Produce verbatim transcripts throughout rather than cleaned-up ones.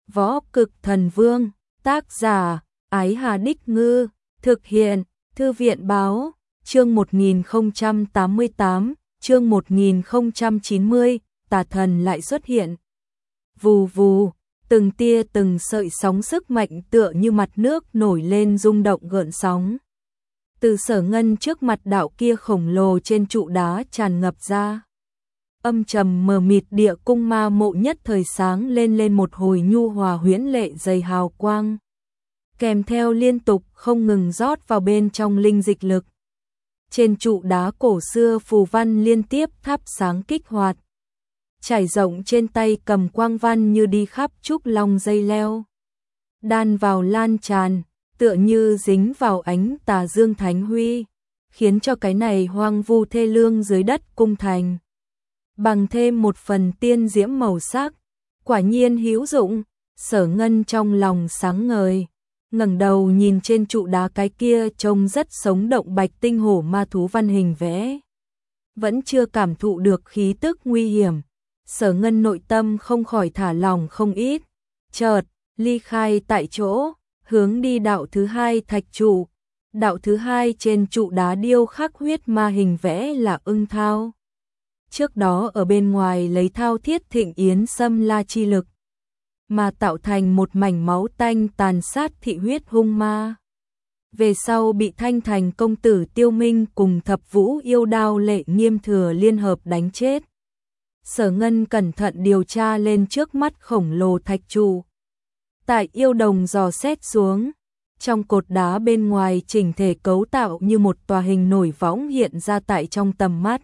Võ Cực Thần Vương, tác giả, Ái Hà Đích Ngư, thực hiện, Thư viện Báo, chương một nghìn không trăm tám mươi tám, chương một nghìn không trăm chín mươi, tà thần lại xuất hiện. Vù vù, từng tia từng sợi sóng sức mạnh tựa như mặt nước nổi lên rung động gợn sóng. Từ Sở Ngân trước mặt đạo kia khổng lồ trên trụ đá tràn ngập ra. Âm trầm mờ mịt địa cung ma mộ nhất thời sáng lên lên một hồi nhu hòa huyễn lệ dày hào quang. Kèm theo liên tục không ngừng rót vào bên trong linh dịch lực. Trên trụ đá cổ xưa phù văn liên tiếp thắp sáng kích hoạt. Trải rộng trên tay cầm quang văn như đi khắp trúc long dây leo. Đan vào lan tràn, tựa như dính vào ánh tà dương thánh huy, khiến cho cái này hoang vu thê lương dưới đất cung thành bằng thêm một phần tiên diễm màu sắc, quả nhiên hữu dụng. Sở Ngân trong lòng sáng ngời, ngẩng đầu nhìn trên trụ đá cái kia trông rất sống động bạch tinh hổ ma thú văn hình vẽ. Vẫn chưa cảm thụ được khí tức nguy hiểm, Sở Ngân nội tâm không khỏi thả lòng không ít, chợt ly khai tại chỗ, hướng đi đạo thứ hai thạch trụ. Đạo thứ hai trên trụ đá điêu khắc huyết ma hình vẽ là ưng thao. Trước đó ở bên ngoài lấy thao thiết thịnh yến xâm la chi lực, mà tạo thành một mảnh máu tanh tàn sát thị huyết hung ma. Về sau bị Thanh Thành công tử Tiêu Minh cùng thập vũ yêu đao lệ nghiêm thừa liên hợp đánh chết. Sở Ngân cẩn thận điều tra lên trước mắt khổng lồ thạch trụ. Tại yêu đồng dò xét xuống, trong cột đá bên ngoài chỉnh thể cấu tạo như một tòa hình nổi võng hiện ra tại trong tầm mắt.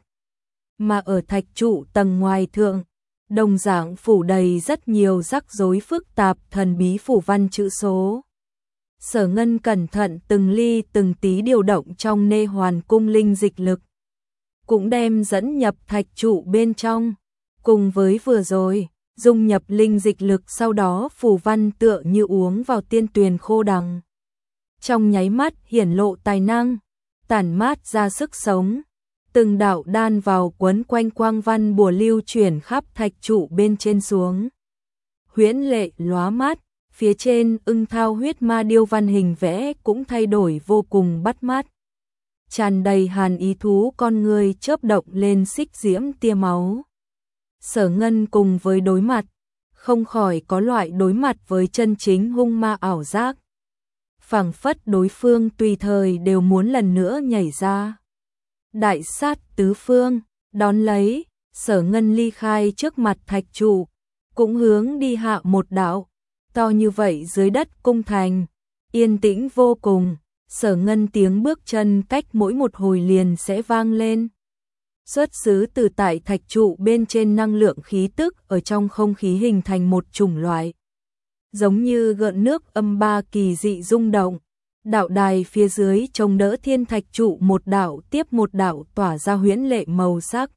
Mà ở thạch trụ tầng ngoài thượng, đồng dạng phủ đầy rất nhiều rắc rối phức tạp thần bí phủ văn chữ số. Sở Ngân cẩn thận từng ly từng tí điều động trong nê hoàn cung linh dịch lực, cũng đem dẫn nhập thạch trụ bên trong, cùng với vừa rồi dung nhập linh dịch lực, sau đó phủ văn tựa như uống vào tiên tuyền khô đằng. Trong nháy mắt hiển lộ tài năng, tản mát ra sức sống. Từng đạo đan vào quấn quanh quang văn bùa lưu chuyển khắp thạch trụ bên trên xuống. Huyễn lệ lóa mắt, phía trên ưng thao huyết ma điêu văn hình vẽ cũng thay đổi vô cùng bắt mắt. Tràn đầy hàn ý thú con người chớp động lên xích diễm tia máu. Sở Ngân cùng với đối mặt, không khỏi có loại đối mặt với chân chính hung ma ảo giác. Phảng phất đối phương tùy thời đều muốn lần nữa nhảy ra. Đại sát tứ phương, đón lấy, Sở Ngân ly khai trước mặt thạch trụ, cũng hướng đi hạ một đạo, to như vậy dưới đất cung thành, yên tĩnh vô cùng. Sở Ngân tiếng bước chân cách mỗi một hồi liền sẽ vang lên. Xuất xứ từ tại thạch trụ bên trên năng lượng khí tức ở trong không khí hình thành một chủng loại, giống như gợn nước âm ba kỳ dị rung động. Đạo đài phía dưới chống đỡ thiên thạch trụ một đạo tiếp một đạo tỏa ra huyễn lệ màu sắc.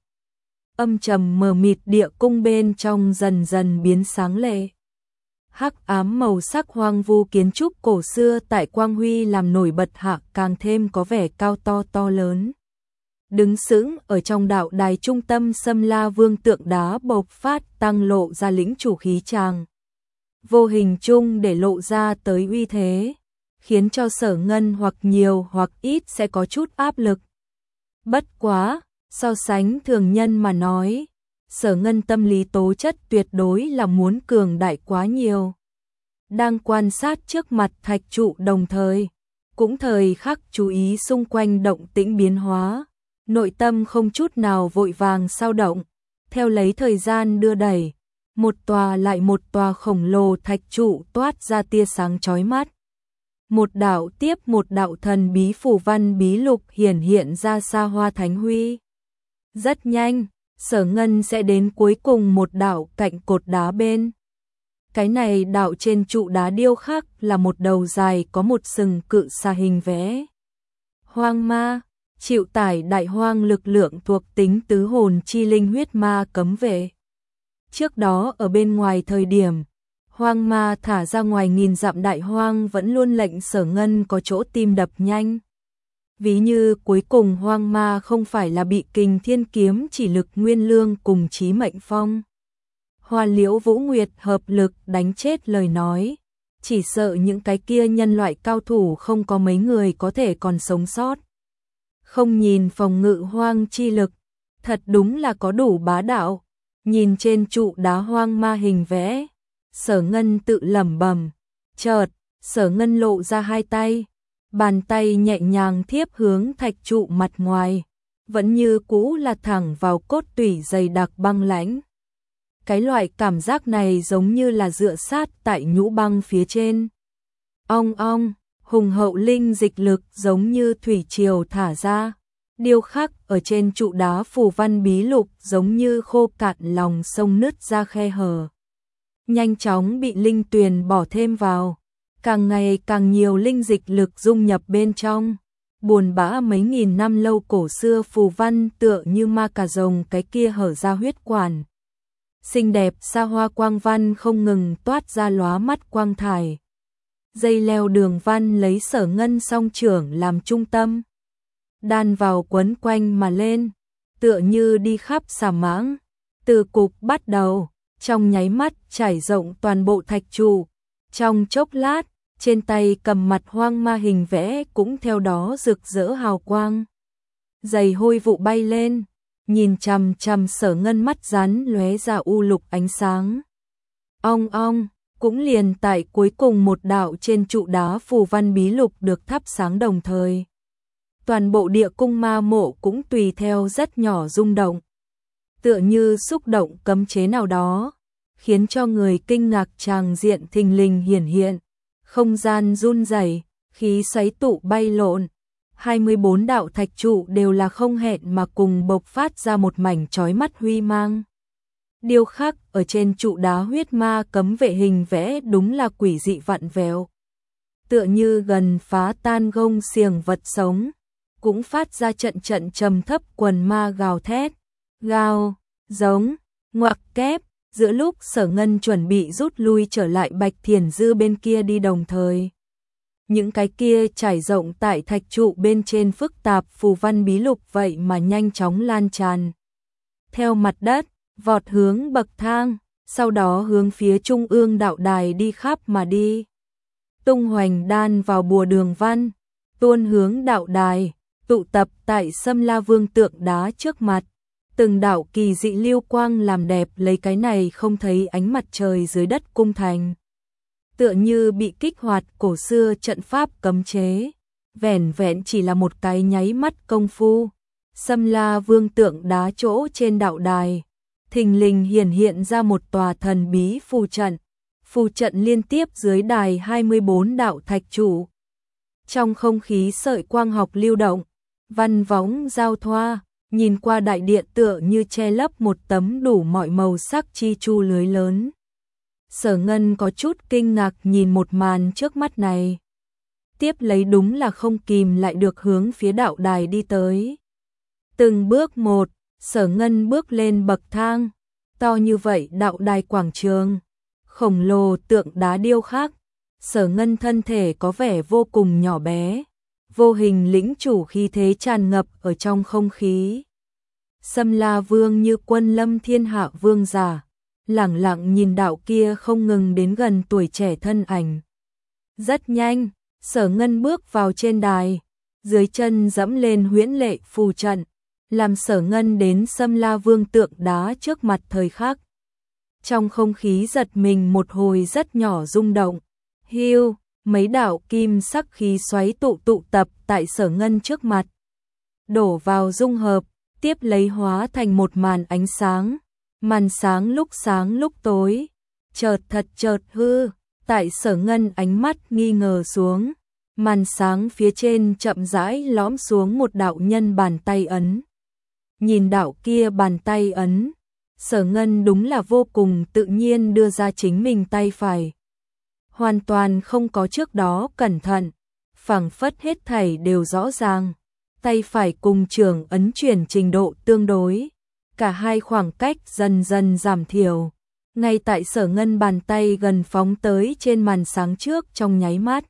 Âm trầm mờ mịt địa cung bên trong dần dần biến sáng lệ. Hắc ám màu sắc hoang vu kiến trúc cổ xưa tại quang huy làm nổi bật hạ càng thêm có vẻ cao to to lớn. Đứng sững ở trong đạo đài trung tâm Sâm La Vương tượng đá bộc phát tăng lộ ra lĩnh chủ khí tràng. Vô hình chung để lộ ra tới uy thế, khiến cho Sở Ngân hoặc nhiều hoặc ít sẽ có chút áp lực. Bất quá, so sánh thường nhân mà nói, Sở Ngân tâm lý tố chất tuyệt đối là muốn cường đại quá nhiều. Đang quan sát trước mặt thạch trụ đồng thời, cũng thời khắc chú ý xung quanh động tĩnh biến hóa, nội tâm không chút nào vội vàng sao động, theo lấy thời gian đưa đẩy, một tòa lại một tòa khổng lồ thạch trụ toát ra tia sáng chói mắt. Một đạo tiếp một đạo thần bí phủ văn bí lục hiển hiện ra xa hoa thánh huy. Rất nhanh, Sở Ngân sẽ đến cuối cùng một đạo cạnh cột đá bên. Cái này đạo trên trụ đá điêu khắc là một đầu dài có một sừng cự xà hình vẽ. Hoang ma, chịu tải đại hoang lực lượng thuộc tính tứ hồn chi linh huyết ma cấm vệ. Trước đó ở bên ngoài thời điểm, hoang ma thả ra ngoài nghìn dặm đại hoang vẫn luôn lệnh Sở Ngân có chỗ tim đập nhanh. Ví như cuối cùng hoang ma không phải là bị kình thiên kiếm chỉ lực nguyên lương cùng chí mệnh phong. Hoa Liễu Vũ Nguyệt hợp lực đánh chết lời nói, chỉ sợ những cái kia nhân loại cao thủ không có mấy người có thể còn sống sót. Không nhìn phòng ngự hoang chi lực, thật đúng là có đủ bá đạo. Nhìn trên trụ đá hoang ma hình vẽ, Sở Ngân tự lẩm bẩm, chợt, Sở Ngân lộ ra hai tay, bàn tay nhẹ nhàng thiếp hướng thạch trụ mặt ngoài, vẫn như cũ là thẳng vào cốt tủy dày đặc băng lãnh. Cái loại cảm giác này giống như là dựa sát tại nhũ băng phía trên. Ong ong, hùng hậu linh dịch lực giống như thủy triều thả ra, điêu khắc ở trên trụ đá phù văn bí lục giống như khô cạn lòng sông nứt ra khe hở. Nhanh chóng bị linh tuyền bỏ thêm vào, càng ngày càng nhiều linh dịch lực dung nhập bên trong. Buồn bã mấy nghìn năm lâu cổ xưa phù văn tựa như ma cà rồng cái kia hở ra huyết quản. Xinh đẹp xa hoa quang văn không ngừng toát ra lóa mắt quang thải. Dây leo đường văn lấy Sở Ngân song trưởng làm trung tâm, đan vào quấn quanh mà lên, tựa như đi khắp xà mãng. Từ cục bắt đầu, trong nháy mắt trải rộng toàn bộ thạch trụ. Trong chốc lát, trên tay cầm mặt hoang ma hình vẽ cũng theo đó rực rỡ hào quang. Giày hôi vụ bay lên, nhìn chằm chằm Sở Ngân mắt rắn lóe ra u lục ánh sáng. Ong ong, cũng liền tại cuối cùng một đạo trên trụ đá phù văn bí lục được thắp sáng đồng thời. Toàn bộ địa cung ma mộ cũng tùy theo rất nhỏ rung động, tựa như xúc động cấm chế nào đó, khiến cho người kinh ngạc tràng diện thình lình hiển hiện. Không gian run rẩy, khí xoáy tụ bay lộn, hai mươi bốn đạo thạch trụ đều là không hẹn mà cùng bộc phát ra một mảnh chói mắt huy mang. Điêu khắc ở trên trụ đá huyết ma cấm vệ hình vẽ đúng là quỷ dị vặn vẹo, tựa như gần phá tan gông xiềng vật sống, cũng phát ra trận trận trầm thấp quần ma gào thét, gào, giống, ngoặc kép. Giữa lúc Sở Ngân chuẩn bị rút lui trở lại Bạch Thiền Dư bên kia đi đồng thời, những cái kia trải rộng tại thạch trụ bên trên phức tạp phù văn bí lục vậy mà nhanh chóng lan tràn theo mặt đất, vọt hướng bậc thang, sau đó hướng phía trung ương đạo đài đi khắp mà đi. Tung hoành đan vào bùa đường văn, tuôn hướng đạo đài, tụ tập tại Sâm La Vương tượng đá trước mặt. Từng đạo kỳ dị lưu quang làm đẹp lấy cái này không thấy ánh mặt trời dưới đất cung thành. Tựa như bị kích hoạt cổ xưa trận pháp cấm chế, vẻn vẹn chỉ là một cái nháy mắt công phu. Sâm La Vương tượng đá chỗ trên đạo đài, thình lình hiển hiện ra một tòa thần bí phù trận. Phù trận liên tiếp dưới đài hai mươi bốn đạo thạch trụ. Trong không khí sợi quang học lưu động, văn võng giao thoa. Nhìn qua đại điện tựa như che lấp một tấm đủ mọi màu sắc chi chu lưới lớn. Sở Ngân có chút kinh ngạc nhìn một màn trước mắt này. Tiếp lấy đúng là không kìm lại được hướng phía đạo đài đi tới. Từng bước một, Sở Ngân bước lên bậc thang. To như vậy đạo đài quảng trường, khổng lồ tượng đá điêu khắc. Sở Ngân thân thể có vẻ vô cùng nhỏ bé. Vô hình lĩnh chủ khí thế tràn ngập ở trong không khí. Sâm La Vương như quân lâm thiên hạ vương giả, lẳng lặng nhìn đạo kia không ngừng đến gần tuổi trẻ thân ảnh. Rất nhanh, Sở Ngân bước vào trên đài, dưới chân dẫm lên huyễn lệ phù trận, làm Sở Ngân đến Sâm La Vương tượng đá trước mặt thời khắc. Trong không khí giật mình một hồi rất nhỏ rung động. Hiu, mấy đạo kim sắc khí xoáy tụ tụ tập tại Sở Ngân trước mặt, đổ vào dung hợp, tiếp lấy hóa thành một màn ánh sáng. Màn sáng lúc sáng lúc tối, chợt thật chợt hư, tại Sở Ngân ánh mắt nghi ngờ xuống, màn sáng phía trên chậm rãi lõm xuống một đạo nhân bàn tay ấn. Nhìn đạo kia bàn tay ấn, Sở Ngân đúng là vô cùng tự nhiên đưa ra chính mình tay phải. Hoàn toàn không có trước đó cẩn thận, phảng phất hết thảy đều rõ ràng. Tay phải cùng trưởng ấn chuyển trình độ tương đối, cả hai khoảng cách dần dần giảm thiểu. Ngay tại Sở Ngân bàn tay gần phóng tới trên màn sáng trước trong nháy mắt,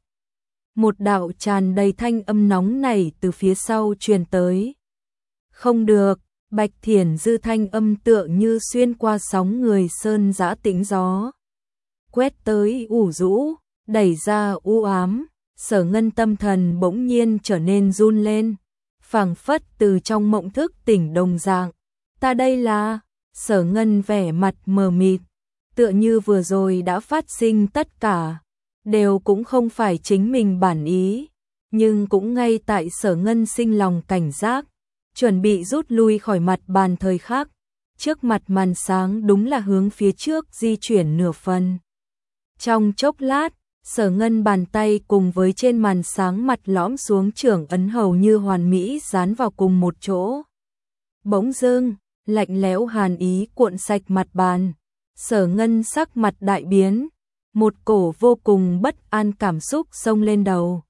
một đạo tràn đầy thanh âm nóng nảy từ phía sau truyền tới. Không được, Bạch Thiển Dư thanh âm tựa như xuyên qua sóng người sơn dã tĩnh gió. Quét tới ủ rũ, đẩy ra u ám, Sở Ngân tâm thần bỗng nhiên trở nên run lên, phảng phất từ trong mộng thức tỉnh đồng dạng. Ta đây là, Sở Ngân vẻ mặt mờ mịt, tựa như vừa rồi đã phát sinh tất cả, đều cũng không phải chính mình bản ý, nhưng cũng ngay tại Sở Ngân sinh lòng cảnh giác, chuẩn bị rút lui khỏi mặt bàn thời khắc, trước mặt màn sáng đúng là hướng phía trước di chuyển nửa phần. Trong chốc lát, Sở Ngân bàn tay cùng với trên màn sáng mặt lõm xuống trưởng ấn hầu như hoàn mỹ dán vào cùng một chỗ. Bỗng dưng, lạnh lẽo hàn ý cuộn sạch mặt bàn, Sở Ngân sắc mặt đại biến, một cổ vô cùng bất an cảm xúc xông lên đầu.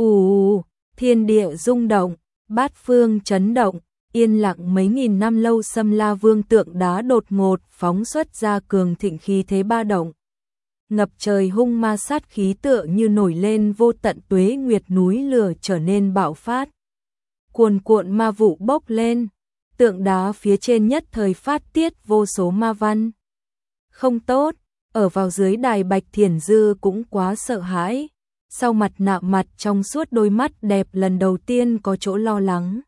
Ù, thiên địa rung động, bát phương chấn động, yên lặng mấy nghìn năm lâu Xâm La Vương tượng đá đột ngột phóng xuất ra cường thịnh khí thế ba động. Ngập trời hung ma sát khí tựa như nổi lên vô tận tuế nguyệt núi lửa trở nên bạo phát. Cuồn cuộn ma vụ bốc lên, tượng đá phía trên nhất thời phát tiết vô số ma văn. Không tốt, ở vào dưới đài Bạch Thiển Dư cũng quá sợ hãi, sau mặt nạ mặt trong suốt đôi mắt đẹp lần đầu tiên có chỗ lo lắng.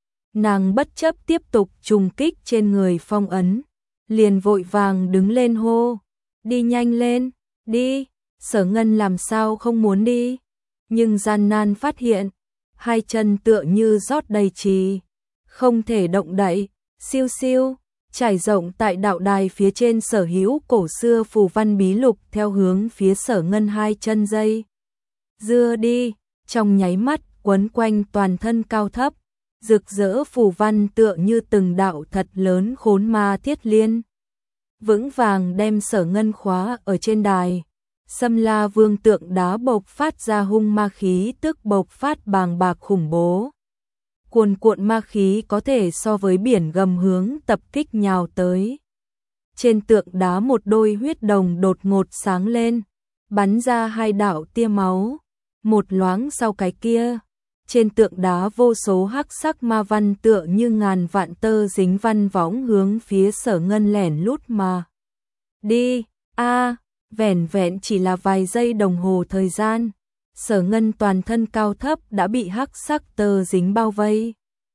Nàng bất chấp tiếp tục trùng kích trên người phong ấn, liền vội vàng đứng lên hô, đi nhanh lên, đi. Sở Ngân làm sao không muốn đi, nhưng gian nan phát hiện, hai chân tựa như rót đầy trì, không thể động đậy, siêu siêu, trải rộng tại đạo đài phía trên sở hữu cổ xưa phù văn bí lục theo hướng phía Sở Ngân hai chân dây. Dưa đi, trong nháy mắt quấn quanh toàn thân cao thấp, rực rỡ phù văn tựa như từng đạo thật lớn khốn ma thiết liên. Vững vàng đem Sở Ngân khóa ở trên đài, Xâm La Vương tượng đá bộc phát ra hung ma khí tức bộc phát bàng bạc khủng bố. Cuồn cuộn ma khí có thể so với biển gầm hướng tập kích nhào tới. Trên tượng đá một đôi huyết đồng đột ngột sáng lên, bắn ra hai đạo tia máu, một loáng sau cái kia. Trên tượng đá vô số hắc sắc ma văn tựa như ngàn vạn tơ dính văn võng hướng phía Sở Ngân lẻn lút mà. Đi, a, vẻn vẹn chỉ là vài giây đồng hồ thời gian, Sở Ngân toàn thân cao thấp đã bị hắc sắc tơ dính bao vây.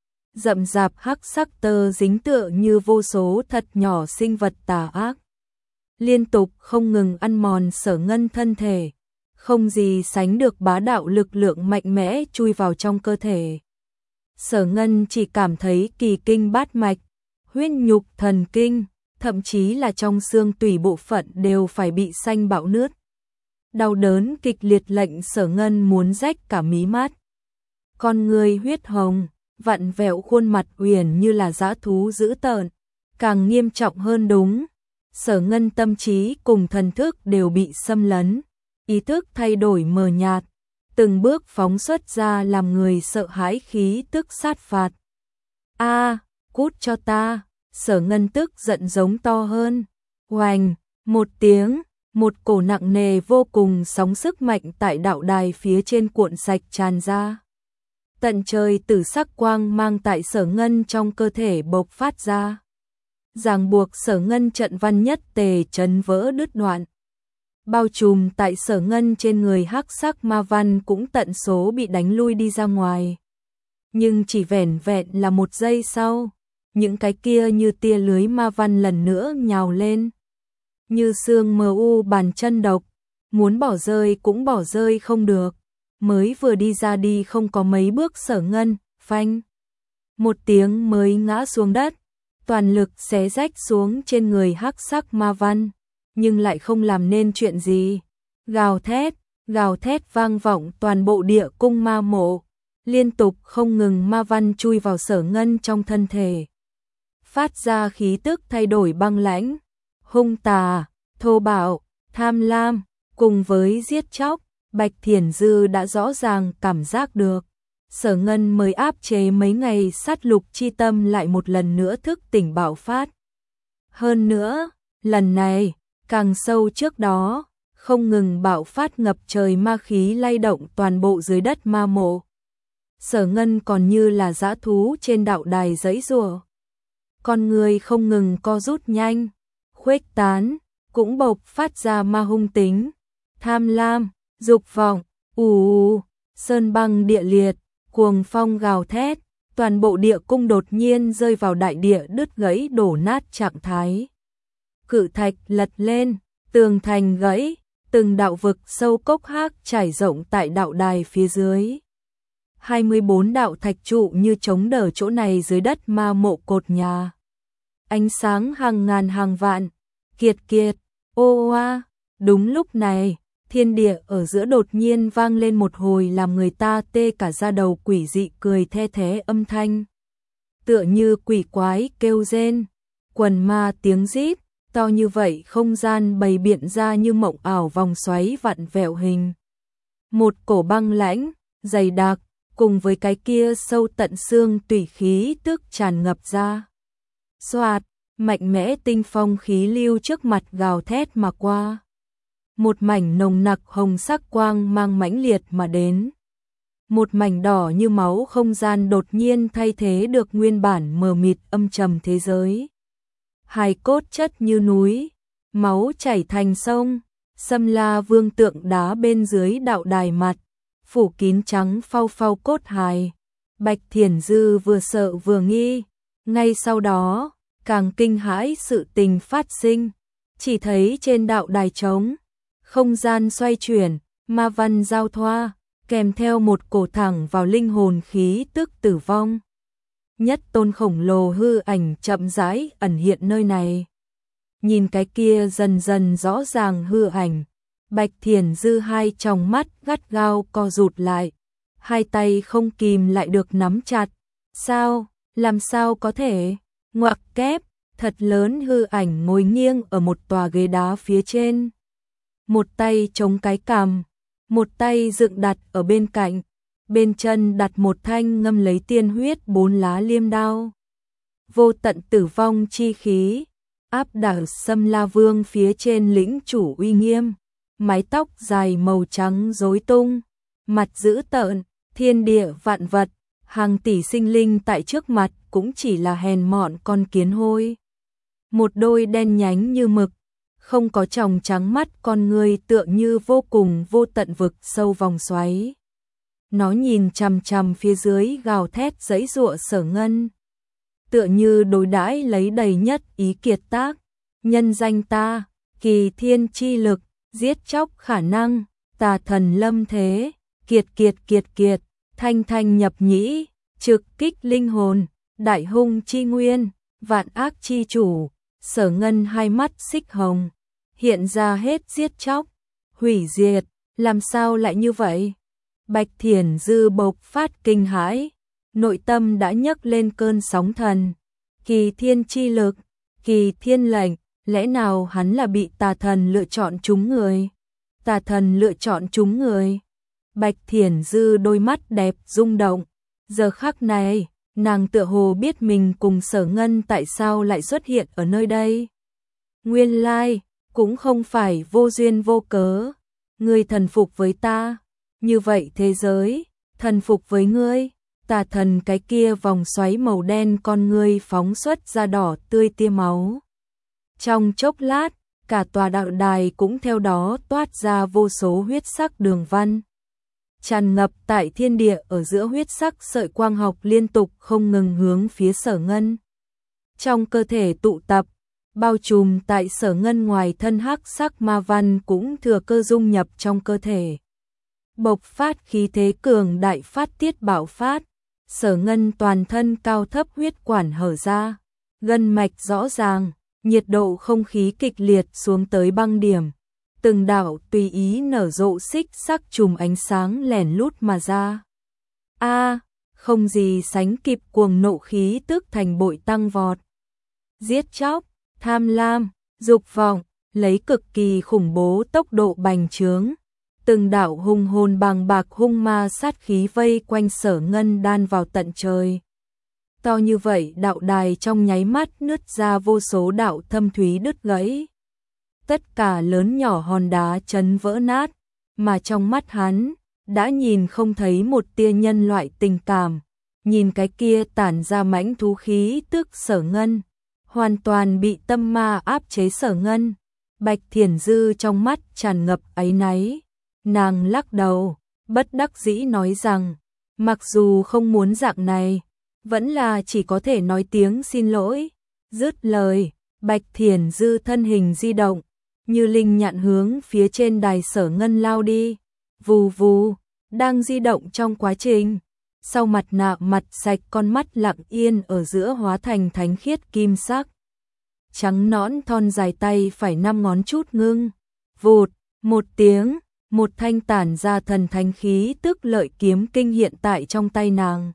Rậm rạp hắc sắc tơ dính tựa như vô số thật nhỏ sinh vật tà ác, liên tục không ngừng ăn mòn Sở Ngân thân thể, không gì sánh được bá đạo lực lượng mạnh mẽ chui vào trong cơ thể. Sở Ngân chỉ cảm thấy kỳ kinh bát mạch, huyết nhục thần kinh, thậm chí là trong xương tủy bộ phận đều phải bị xanh bạo nứt. Đau đớn kịch liệt lệnh Sở Ngân muốn rách cả mí mắt. Con người huyết hồng, vặn vẹo khuôn mặt uyển như là dã thú dữ tợn, càng nghiêm trọng hơn đúng. Sở Ngân tâm trí cùng thần thức đều bị xâm lấn, ý thức thay đổi mờ nhạt, từng bước phóng xuất ra làm người sợ hãi khí tức sát phạt. A, cút cho ta, Sở Ngân tức giận giống to hơn. Oành, một tiếng, một cổ nặng nề vô cùng sóng sức mạnh tại đạo đài phía trên cuộn sạch tràn ra. Tận trời tử sắc quang mang tại Sở Ngân trong cơ thể bộc phát ra. Ràng buộc Sở Ngân trận văn nhất tề chấn vỡ đứt đoạn. Bao trùm tại Sở Ngân trên người hắc sắc ma văn cũng tận số bị đánh lui đi ra ngoài. Nhưng chỉ vẻn vẹn là một giây sau, những cái kia như tia lưới ma văn lần nữa nhào lên. Như xương mờ u bàn chân độc, muốn bỏ rơi cũng bỏ rơi không được. Mới vừa đi ra đi không có mấy bước Sở Ngân, phanh. Một tiếng mới ngã xuống đất, toàn lực xé rách xuống trên người hắc sắc ma văn, nhưng lại không làm nên chuyện gì. Gào thét, gào thét vang vọng toàn bộ địa cung ma mộ, liên tục không ngừng ma văn chui vào Sở Ngân trong thân thể. Phát ra khí tức thay đổi băng lãnh, hung tà, thô bạo, tham lam, cùng với giết chóc. Bạch Thiển Dư đã rõ ràng cảm giác được, Sở Ngân mới áp chế mấy ngày sát lục chi tâm lại một lần nữa thức tỉnh bạo phát. Hơn nữa, lần này, càng sâu trước đó, không ngừng bạo phát ngập trời ma khí lay động toàn bộ dưới đất ma mộ. Sở Ngân còn như là dã thú trên đạo đài giãy giụa. con người không ngừng co rút nhanh, khuếch tán, cũng bộc phát ra ma hung tính, tham lam, dục vọng, ù ù, sơn băng địa liệt, cuồng phong gào thét, toàn bộ địa cung đột nhiên rơi vào đại địa đứt gãy đổ nát trạng thái. Cự thạch lật lên, tường thành gãy, từng đạo vực sâu cốc hác trải rộng tại đạo đài phía dưới. hai mươi bốn đạo thạch trụ như chống đỡ chỗ này dưới đất ma mộ cột nhà. Ánh sáng hàng ngàn hàng vạn, kiệt kiệt, ô oa, đúng lúc này, thiên địa ở giữa đột nhiên vang lên một hồi làm người ta tê cả da đầu quỷ dị cười the thé âm thanh. Tựa như quỷ quái kêu rên, quần ma tiếng rít, to như vậy không gian bày biện ra như mộng ảo vòng xoáy vặn vẹo hình. Một cổ băng lãnh, dày đặc, cùng với cái kia sâu tận xương tùy khí tức tràn ngập ra. Xoạt, mạnh mẽ tinh phong khí lưu trước mặt gào thét mà qua. Một mảnh nồng nặc hồng sắc quang mang mãnh liệt mà đến. Một mảnh đỏ như máu không gian đột nhiên thay thế được nguyên bản mờ mịt âm trầm thế giới. Hài cốt chất như núi, máu chảy thành sông, Sâm La Vương tượng đá bên dưới đạo đài mặt, phủ kín trắng phau phau cốt hài. Bạch Thiển Dư vừa sợ vừa nghi, ngay sau đó, càng kinh hãi sự tình phát sinh, chỉ thấy trên đạo đài trống, không gian xoay chuyển, ma văn giao thoa, kèm theo một cổ thẳng vào linh hồn khí tức tử vong. Nhất tôn khổng lồ hư ảnh chậm rãi ẩn hiện nơi này. Nhìn cái kia dần dần rõ ràng hư ảnh, Bạch Thiển Dư hai tròng mắt gắt gao co rụt lại, hai tay không kìm lại được nắm chặt. Sao, làm sao có thể? Ngoặc kép, thật lớn hư ảnh ngồi nghiêng ở một tòa ghế đá phía trên. Một tay chống cái cằm, một tay dựng đặt ở bên cạnh, bên chân đặt một thanh ngâm lấy tiên huyết bốn lá liêm đao. Vô tận tử vong chi khí, áp đảo Sâm La Vương phía trên lĩnh chủ uy nghiêm, mái tóc dài màu trắng rối tung, mặt dữ tợn, thiên địa vạn vật, hàng tỷ sinh linh tại trước mặt cũng chỉ là hèn mọn con kiến hôi. Một đôi đen nhánh như mực, không có tròng trắng mắt con người tựa như vô cùng vô tận vực sâu vòng xoáy. Nó nhìn chằm chằm phía dưới gào thét giãy giụa Sở Ngân. Tựa như đối đãi lấy đầy nhất ý kiệt tác, nhân danh ta, kỳ thiên chi lực, giết chóc khả năng, tà thần lâm thế, kiệt kiệt kiệt kiệt, thanh thanh nhập nhĩ, trực kích linh hồn, đại hung chi nguyên, vạn ác chi chủ. Sở Ngân hai mắt xích hồng, hiện ra hết giết chóc, hủy diệt, làm sao lại như vậy? Bạch Thiển Dư bộc phát kinh hãi, nội tâm đã nhấc lên cơn sóng thần. Kỳ thiên chi lực, kỳ thiên lệnh, lẽ nào hắn là bị tà thần lựa chọn trúng người? Tà thần lựa chọn trúng người. Bạch Thiển Dư đôi mắt đẹp rung động, giờ khắc này, nàng tựa hồ biết mình cùng Sở Ngân tại sao lại xuất hiện ở nơi đây. Nguyên lai, cũng không phải vô duyên vô cớ, ngươi thần phục với ta, như vậy thế giới, thần phục với ngươi. Tà thần cái kia vòng xoáy màu đen con ngươi phóng xuất ra đỏ tươi tia máu. Trong chốc lát, cả tòa đạo đài cũng theo đó toát ra vô số huyết sắc đường văn. Tràn ngập tại thiên địa ở giữa huyết sắc sợi quang học liên tục không ngừng hướng phía Sở Ngân. Trong cơ thể tụ tập, bao trùm tại Sở Ngân ngoài thân hắc sắc ma văn cũng thừa cơ dung nhập trong cơ thể. Bộc phát khí thế cường đại phát tiết bạo phát, Sở Ngân toàn thân cao thấp huyết quản hở ra, gân mạch rõ ràng, nhiệt độ không khí kịch liệt xuống tới băng điểm. Từng đạo tùy ý nở rộ xích sắc chùm ánh sáng lẻn lút mà ra. A, không gì sánh kịp cuồng nộ khí tức thành bội tăng vọt. Giết chóc, tham lam, dục vọng, lấy cực kỳ khủng bố tốc độ bành trướng. Từng đạo hung hồn bàng bạc hung ma sát khí vây quanh Sở Ngân đan vào tận trời. To như vậy đạo đài trong nháy mắt nứt ra vô số đạo thâm thúy đứt gãy. Tất cả lớn nhỏ hòn đá chấn vỡ nát, mà trong mắt hắn, đã nhìn không thấy một tia nhân loại tình cảm. Nhìn cái kia tản ra mãnh thú khí tức Sở Ngân, hoàn toàn bị tâm ma áp chế Sở Ngân. Bạch Thiển Dư trong mắt tràn ngập áy náy, nàng lắc đầu, bất đắc dĩ nói rằng, mặc dù không muốn dạng này, vẫn là chỉ có thể nói tiếng xin lỗi. Dứt lời, Bạch Thiển Dư thân hình di động, như linh nhạn hướng phía trên đài Sở Ngân lao đi. Vù vù, đang di động trong quá trình, sau mặt nạ mặt sạch con mắt lặng yên ở giữa hóa thành thánh khiết kim sắc. Trắng nõn thon dài tay phải năm ngón chút ngưng, vụt, một tiếng, một thanh tản ra thần thánh khí tức lợi kiếm kinh hiện tại trong tay nàng.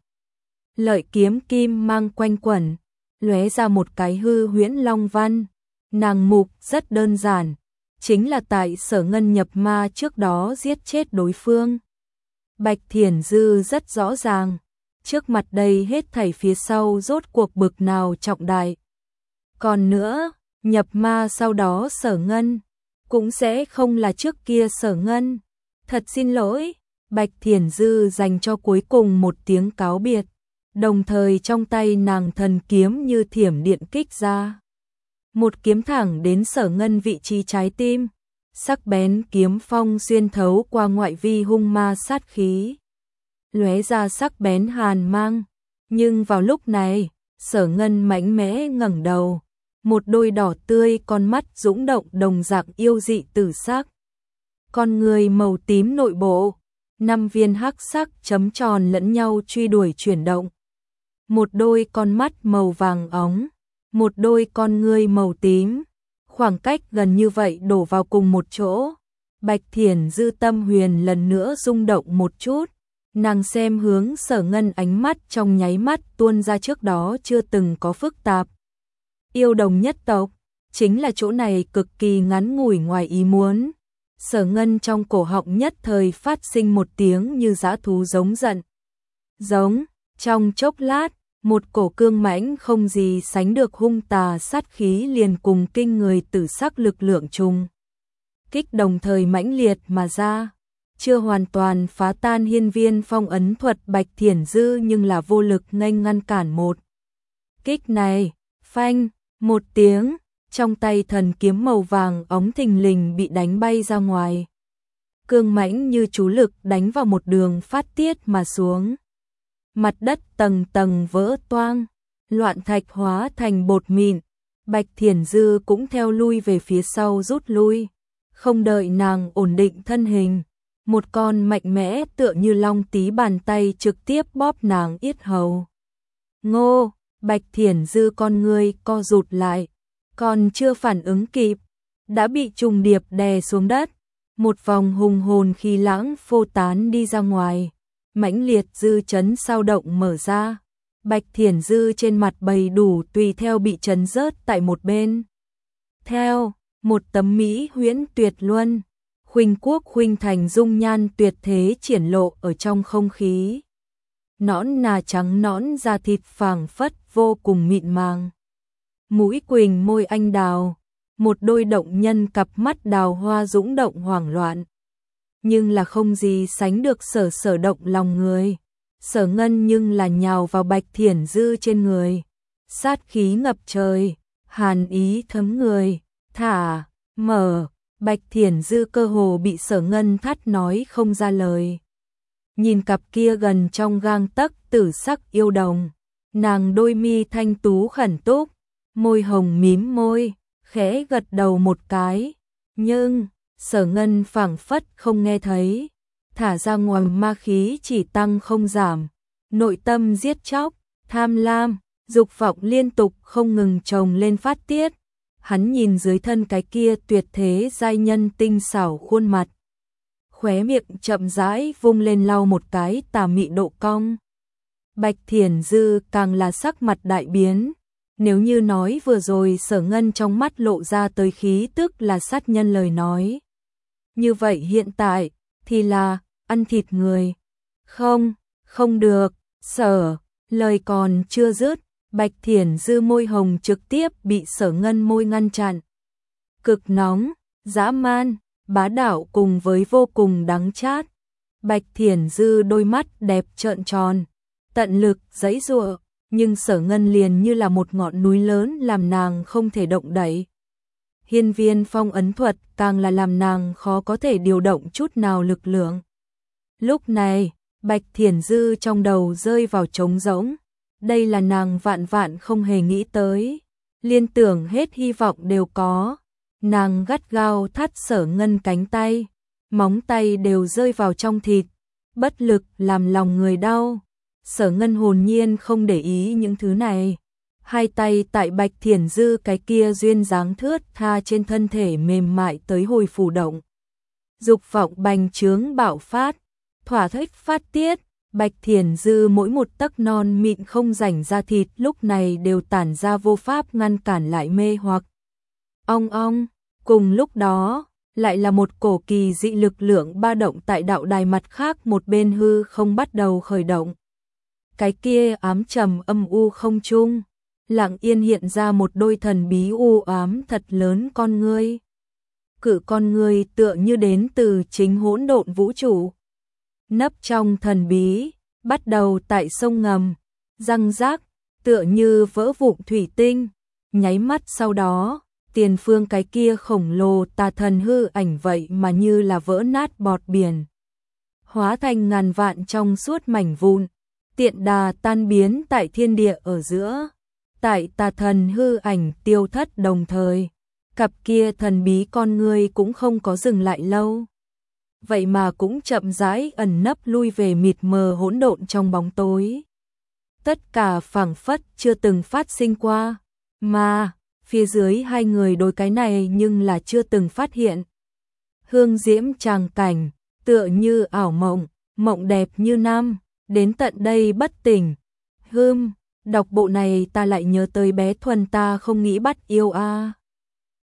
Lợi kiếm kim mang quanh quẩn, lóe ra một cái hư huyễn long văn. Nàng mục rất đơn giản, chính là tại Sở Ngân nhập ma trước đó giết chết đối phương. Bạch Thiển Dư rất rõ ràng, trước mặt đây hết thảy phía sau rốt cuộc bực nào trọng đại. Còn nữa, nhập ma sau đó Sở Ngân cũng sẽ không là trước kia Sở Ngân. Thật xin lỗi, Bạch Thiển Dư dành cho cuối cùng một tiếng cáo biệt, đồng thời trong tay nàng thần kiếm như thiểm điện kích ra. Một kiếm thẳng đến Sở Ngân vị trí trái tim, sắc bén kiếm phong xuyên thấu qua ngoại vi hung ma sát khí, lóe ra sắc bén hàn mang. Nhưng vào lúc này, Sở Ngân mạnh mẽ ngẩng đầu, một đôi đỏ tươi con mắt dũng động đồng dạng yêu dị tử sắc. Con người màu tím nội bộ, năm viên hắc sắc chấm tròn lẫn nhau truy đuổi chuyển động. Một đôi con mắt màu vàng óng, một đôi con ngươi màu tím, khoảng cách gần như vậy đổ vào cùng một chỗ. Bạch Thiển Dư tâm huyền lần nữa rung động một chút, nàng xem hướng Sở Ngân, ánh mắt trong nháy mắt tuôn ra trước đó chưa từng có phức tạp. Yêu đồng nhất tộc, chính là chỗ này cực kỳ ngắn ngủi ngoài ý muốn. Sở Ngân trong cổ họng nhất thời phát sinh một tiếng như dã thú giống giận. Giống, trong chốc lát, một cổ cương mãnh không gì sánh được hung tà sát khí liền cùng kinh người tử sắc lực lượng chung kích đồng thời mãnh liệt mà ra. Chưa hoàn toàn phá tan hiên viên phong ấn thuật Bạch Thiển Dư nhưng là vô lực nghênh ngăn cản một kích này. Phanh, một tiếng, trong tay thần kiếm màu vàng óng thình lình bị đánh bay ra ngoài. Cương mãnh như chú lực đánh vào một đường phát tiết mà xuống. Mặt đất tầng tầng vỡ toang, loạn thạch hóa thành bột mịn. Bạch Thiển Dư cũng theo lui về phía sau rút lui. Không đợi nàng ổn định thân hình, một con mạnh mẽ tựa như long tí bàn tay trực tiếp bóp nàng yết hầu. Ngô, Bạch Thiển Dư con ngươi co rụt lại, còn chưa phản ứng kịp, đã bị trùng điệp đè xuống đất. Một vòng hùng hồn khí lãng phô tán đi ra ngoài, mãnh liệt dư chấn sao động mở ra. Bạch Thiển Dư trên mặt bầy đủ tùy theo bị chấn rớt tại một bên. Theo, một tấm mỹ huyễn tuyệt luân, khuynh quốc khuynh thành dung nhan tuyệt thế triển lộ ở trong không khí. Nõn nà trắng nõn da thịt phảng phất vô cùng mịn màng. Mũi quỳnh môi anh đào, một đôi động nhân cặp mắt đào hoa dũng động hoảng loạn. Nhưng là không gì sánh được sở sở động lòng người. Sở Ngân nhưng là nhào vào Bạch Thiển Dư trên người. Sát khí ngập trời, hàn ý thấm người, thả, mở. Bạch Thiển Dư cơ hồ bị Sở Ngân thắt nói không ra lời. Nhìn cặp kia gần trong gang tấc tử sắc yêu đồng, nàng đôi mi thanh tú khẩn túc, môi hồng mím môi, khẽ gật đầu một cái. Nhưng Sở Ngân phảng phất không nghe thấy, thả ra ngoài ma khí chỉ tăng không giảm, nội tâm giết chóc, tham lam, dục vọng liên tục không ngừng chồng lên phát tiết. Hắn nhìn dưới thân cái kia tuyệt thế giai nhân tinh xảo khuôn mặt, khóe miệng chậm rãi vung lên lau một cái tà mị độ cong. Bạch Thiển Dư càng là sắc mặt đại biến. Nếu như nói vừa rồi Sở Ngân trong mắt lộ ra tới khí tức là sát nhân lời nói, như vậy hiện tại thì là ăn thịt người. Không, không được, Sở, lời còn chưa dứt, Bạch Thiển Dư môi hồng trực tiếp bị Sở Ngân môi ngăn chặn. Cực nóng, dã man, bá đạo cùng với vô cùng đắng chát. Bạch Thiển Dư đôi mắt đẹp trợn tròn, tận lực giãy giụa, nhưng Sở Ngân liền như là một ngọn núi lớn làm nàng không thể động đậy. Hiên viên phong ấn thuật càng là làm nàng khó có thể điều động chút nào lực lượng. Lúc này, Bạch Thiển Dư trong đầu rơi vào trống rỗng. Đây là nàng vạn vạn không hề nghĩ tới. Liên tưởng hết hy vọng đều có. Nàng gắt gao thắt Sở Ngân cánh tay. Móng tay đều rơi vào trong thịt. Bất lực làm lòng người đau. Sở Ngân hồn nhiên không để ý những thứ này. Hai tay tại Bạch Thiển Dư cái kia duyên dáng thướt tha trên thân thể mềm mại tới hồi phủ động. Dục vọng bành trướng bạo phát, thỏa thích phát tiết, Bạch Thiển Dư mỗi một tấc non mịn không rảnh ra thịt lúc này đều tản ra vô pháp ngăn cản lại mê hoặc. Ong ong, cùng lúc đó, lại là một cổ kỳ dị lực lượng ba động tại đạo đài mặt khác một bên hư không bắt đầu khởi động. Cái kia ám trầm âm u không trung, lặng yên hiện ra một đôi thần bí u ám thật lớn con ngươi. Cự con ngươi tựa như đến từ chính hỗn độn vũ trụ. Nấp trong thần bí, bắt đầu tại sông ngầm, răng rác, tựa như vỡ vụn thủy tinh. Nháy mắt sau đó, tiền phương cái kia khổng lồ tà thần hư ảnh vậy mà như là vỡ nát bọt biển. Hóa thành ngàn vạn trong suốt mảnh vụn, tiện đà tan biến tại thiên địa ở giữa. Tại tà thần hư ảnh tiêu thất đồng thời, cặp kia thần bí con ngươi cũng không có dừng lại lâu. Vậy mà cũng chậm rãi ẩn nấp lui về mịt mờ hỗn độn trong bóng tối. Tất cả phảng phất chưa từng phát sinh qua, mà phía dưới hai người đối cái này nhưng là chưa từng phát hiện. Hương diễm tràng cảnh, tựa như ảo mộng, mộng đẹp như năm, đến tận đây bất tỉnh. Hưm, đọc bộ này ta lại nhớ tới bé Thuần ta không nghĩ bắt yêu a. À.